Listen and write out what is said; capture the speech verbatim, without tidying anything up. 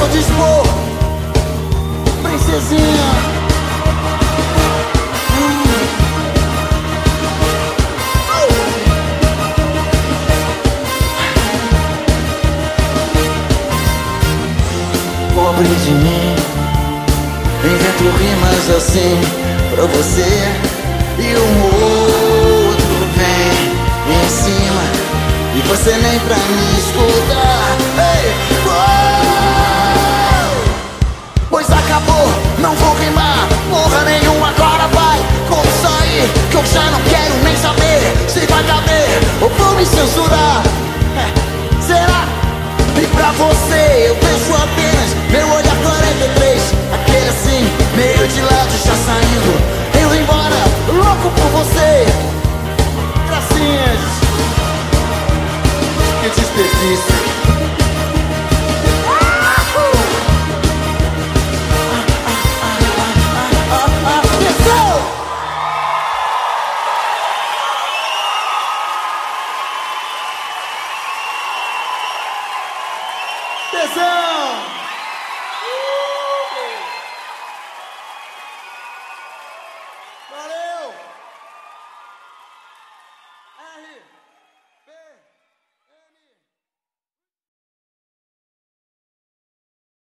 vou dispor, princesinha. hum. Pobre de mim, invento rimas assim pra você, e um outro vem em cima e você nem pra me escutar. Ei, oh! Pois acabou, não vou rimar porra nenhuma, agora vai como sair, que eu já não quero nem saber se vai caber ou vou me censurar. É, será? E pra você eu vejo apenas meu olhar quarenta e três, aquele assim, meio de lado já saindo, indo embora, louco por você. Gracinhas, que desperdício. Desceu!